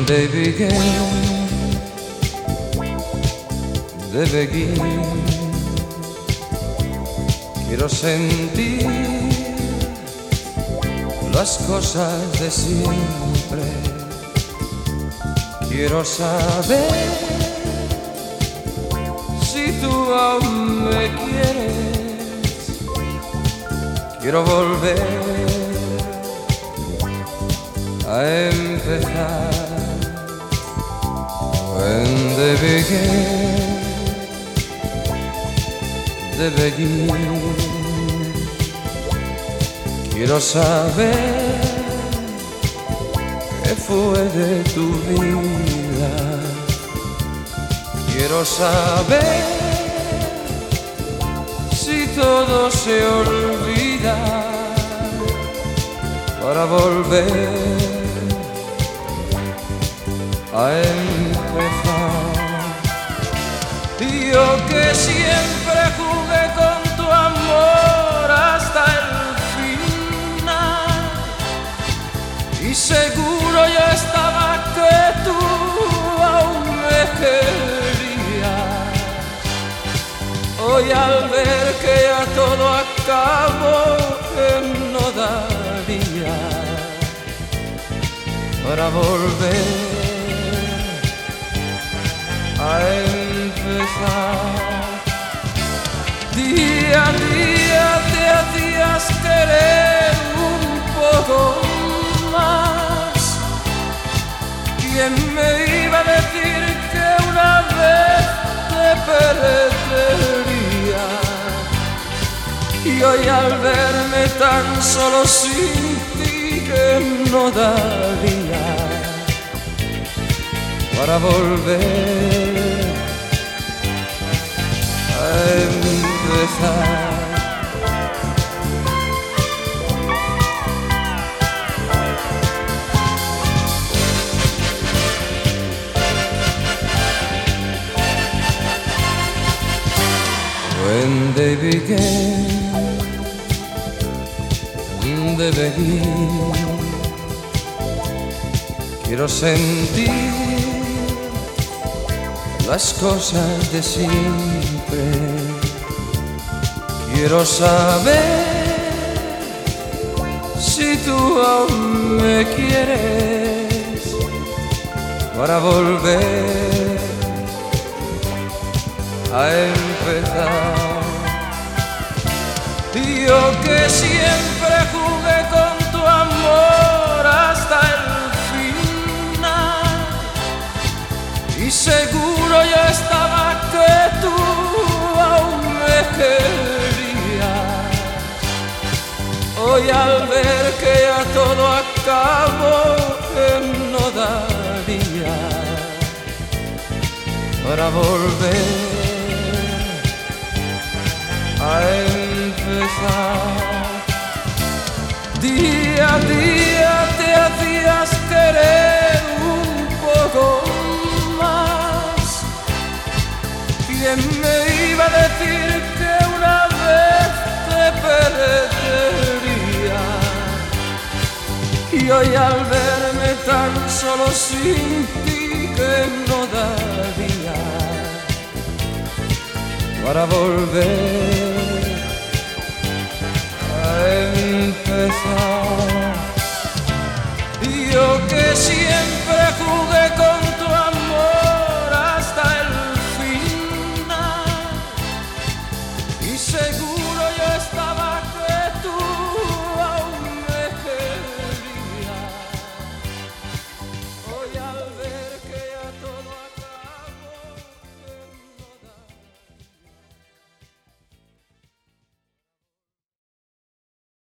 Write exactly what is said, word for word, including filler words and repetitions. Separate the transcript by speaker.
Speaker 1: they began, they begin. Quiero sentir las cosas de siempre. Quiero saber si tú aún me quieres. Quiero volver a empezar. When they began, they begin. Quiero saber qué fue de tu vida. Quiero saber si todo se olvida para volver a empezar. Yo que siempre jugué con tu amor hasta el final, y seguro ya estaba que tú aún me querías. Hoy al ver que ya todo acabó, que no daría para volver a empezar. Día a día te hacías querer un poco más. ¿Quién me iba a decir que una vez te perdería? Y hoy al verme tan solo sin ti, que no daría para volver a empezar. When they began, they begin. Quiero sentir las cosas de siempre. Quiero saber si tú aún me quieres para volver a empezar. Yo que siempre jugué con tu amor hasta el final, y seguro ya estaba que tú aún me querías. Hoy al ver que ya todo acabó, que no daría para volver a empezar. Día a día te hacías querer un poco más. ¿Quién me iba a decir que una vez te perdería? Y hoy al verme tan solo sin ti, que no daría para volver